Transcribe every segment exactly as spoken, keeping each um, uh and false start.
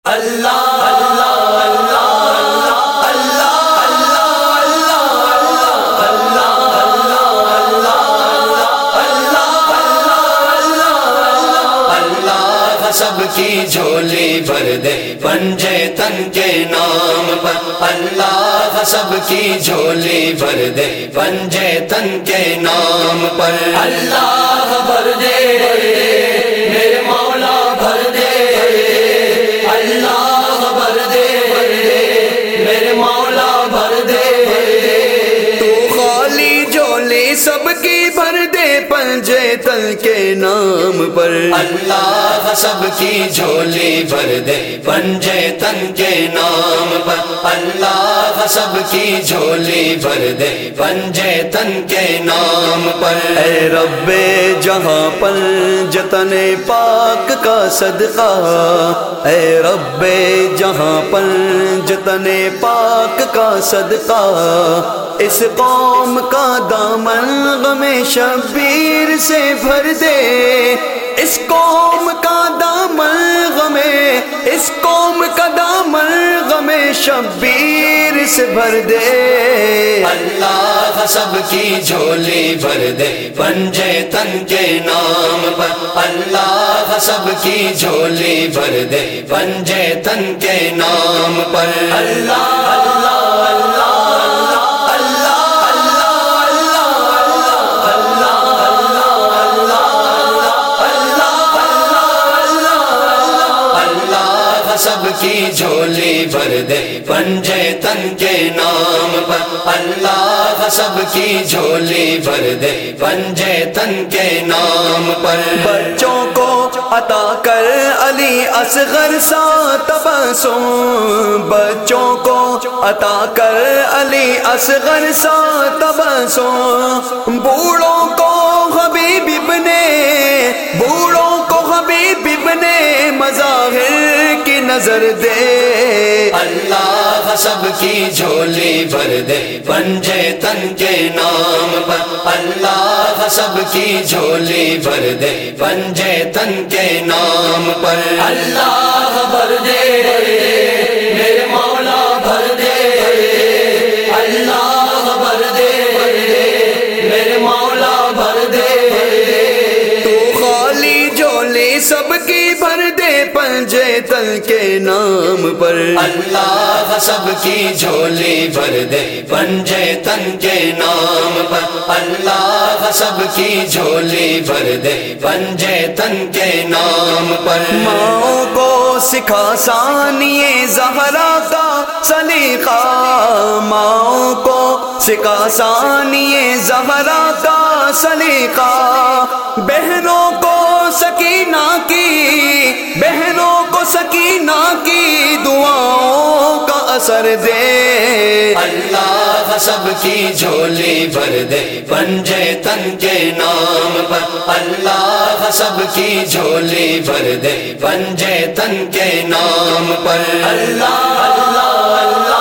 اللہ اللہ اللہ سب کی جھولی بھر دے پنجے تن کے نام پر، اللہ سب کی جھولی بھر دے پنجے تن کے نام پر، اللہ بھر دے میرے مولا بھر دے، اللہ بھر دے میرے مولا بھر دے، تو خالی جھولی سب کی بھر دے پنجے تن کے نام پر، اللہ سب کی جھولی بھر دے پنجے تن کے نام پر، اللہ سب کی جھولی بھر دے پنجے تن کے نام پر، اے رب جہاں پر جتن پاک کا صدقہ، اے رب جہاں پر جتن پاک کا صدقہ، اس قوم کا دامن غم شبیر سے بھر دے، اس قوم کا دامن غم اس قوم کا دامن غم شبیر سے بھر دے، اللہ سب کی جھولی بھر دے پنجے تن کے نام پر، اللہ سب کی جھولی بھر دے پنجے تن کے نام پر، اللہ اللہ اللہ سب کی جھولی بھر دے پنجے تن کے نام پر، اللہ سب کی جھولی بھر دے پنجے تن کے نام پر، بچوں کو عطا کر علی اصغر سا تبسم، بچوں کو عطا کر علی اصغر سا تبسم، بوڑھوں کو حبیب ابن بوڑھوں کو حبیب ابن مظاہر کی نظر دے، اللہ سب کی جھولی بھر دے پنجے تن کے نام پر، اللہ سب کی جھولی بھر دے پنجے تن کے نام پر، اللہ بھر دے میرے مولا بھر دے، اللہ بھر دے میرے مولا بھر دے، تو خالی جھولی سب کی بھر دے پنجے تن کے نام پر، اللہ سب کی جھولی بھر دے پنجے تن کے نام پر، اللہ سب کی جھولی بھر دے پنجے تن کے نام پر، ماؤں کو سکھا ثانیہ زہرا کا سلیقہ، ماؤں کو سکھا ثانیہ زہرا کا سلیقہ، بہنوں کو سکینہ کی بہنوں کو سکینہ کی دعاؤں کا اثر دے، اللہ سب کی جھولی بھر دے پنجے تن کے نام پر، اللہ سب کی جھولی بھر دے پنجے تن کے نام پر، اللہ اللہ اللہ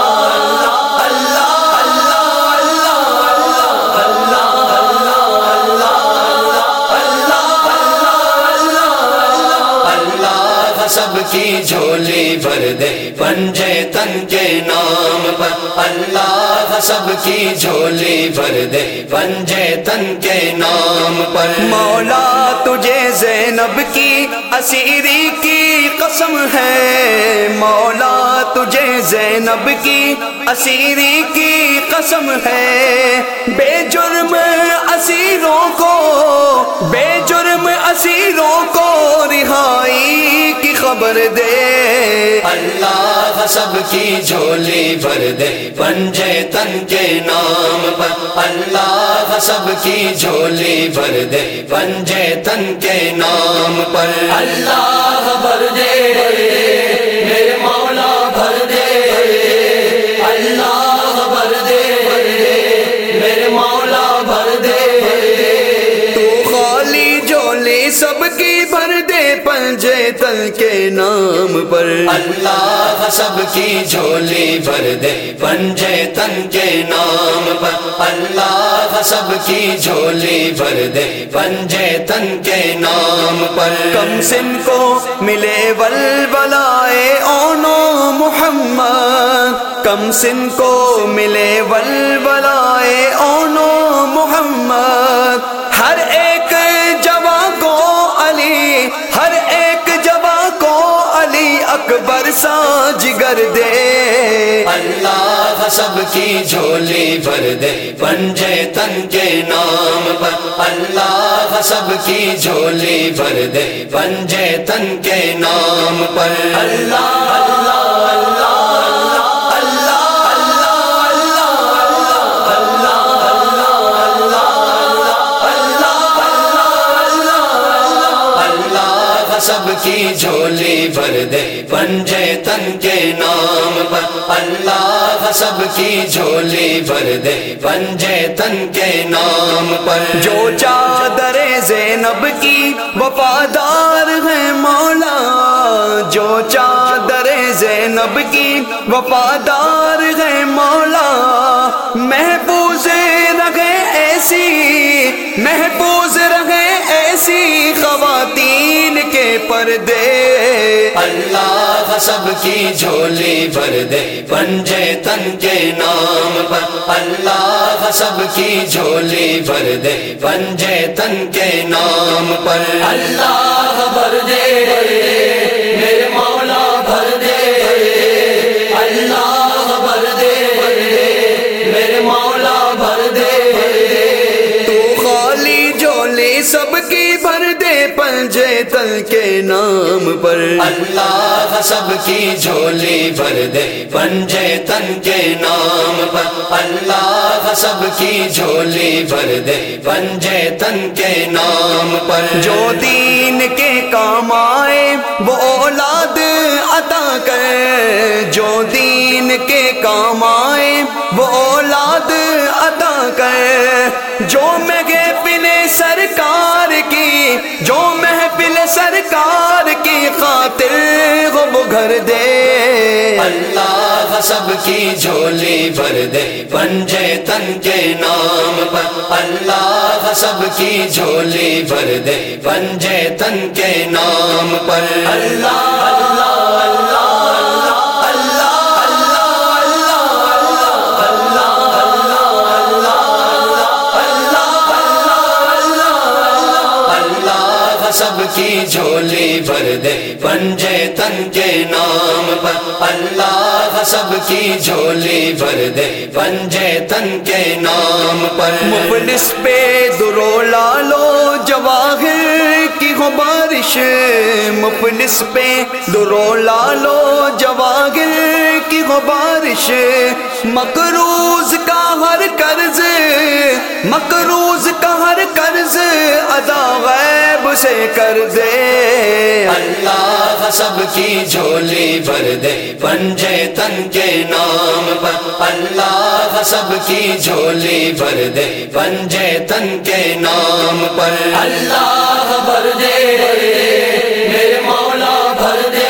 سب کی جھولی بھر دے پنجے تن کے نام پر، اللہ سب کی جھولی بھر دے پنجے تن کے نام پر، مولا تجھے زینب کی اسیری کی قسم ہے، مولا تجھے زینب کی اسیری کی قسم ہے، بے جرم اسیروں کو بے جرم اسیروں کو رہائی کی خبر دے، اللہ سب کی جھولی بھر دے پنجے تن کے نام پر، اللہ سب کی جھولی بھر دے پنجے تن کے نام پر، اللہ بھر دے میرے مولا بھر دے، اللہ بھر دے میرے مولا بھر دے، تو خالی جھولی سب کی بھر دے پنجے تن کے نام پر، اللہ سب کی جھولی بھر دے پنجے تن کے نام پر، اللہ سب کی جھولی بھر دے پنجے تن کے نام پر، کم سن کو ملے ولولائے اون محمد، کم سن کو ملے ولولائے اونو محمد، ہر ایک جواں کو علی، ہر ایک جواں کو علی اکبر سا جگر دے، اللہ سب کی جھولی بھر دے پنجے تن کے نام پر، اللہ سب کی جھولی بھر دے پنجے تن کے نام پر، اللہ اللہ سب کی جھولی بھر دے پنجے تن کے نام پر، اللہ سب کی جھولی بھر دے پنجے تن کے نام پر، جو چادر زینب کی وفادار ہے مولا، جو چادر زینب کی وفادار ہے مولا، محفوظ رہے ایسی، محفوظ رہے ایسی خواتین کے پردے، اللہ سب کی جھولی بھر دے پنجے تن کے نام پر، اللہ سب کی جھولی بھر دے پنجے تن کے نام پر، اللہ بھر دے میرے مولا بھر دے، اللہ بھر دے میرے مولا بھر دے، تو خالی جھولی سب کی بھر دے پنجے تن کے نام پر، اللہ سب کی جھولی بھر دے پنجے تن کے نام پر، اللہ سب کی جھولی بھر دے پنجے تن کے نام پر، جو دین کے کام آئے وہ اولاد عطا کر، جو دین کے کام آئے وہ اولاد عطا کر، جو محفل سرکار کی، جو محفل سرکار کی خاطر وہ گھر دے، اللہ سب کی جھولی بھر دے پنجے تن کے نام پر، اللہ سب کی جھولی بھر دے پنجے تن کے نام پر، اللہ اللہ سب کی جھولی بھر دے پنجے تن کے نام پر، اللہ سب کی جھولی بھر دے پنجے تن کے نام پر، مفلس پہ درو لالو جواہر کی ہو بارش، مفلس پہ درو لالو جواہر کی ہو بارش، مقروض کا ہر قرض، مقروض کا ہر قرض ادا غیب سے کر دے، اللہ سب کی جھولی بھر دے پنجے تن کے نام پر، اللہ سب کی جھولی بھر دے پنجے تن کے نام پر، اللہ بھر دے میرے مولا بھر دے،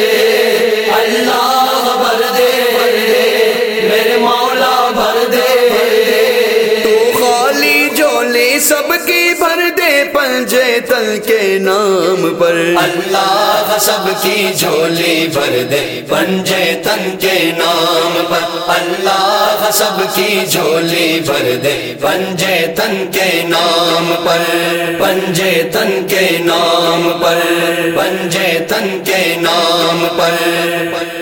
اللہ بھر دے میرے مولا بھر دے، تو خالی جھولی سب کی بھر دے پنجے تن کے نام پر، اللہ سب کی جھولی بھر دے پنجے تن کے نام پر، اللہ سب کی جھولی بھر دے پنجے تن کے نام پر، پنجے تن کے نام پر، پنجے تن کے نام پر۔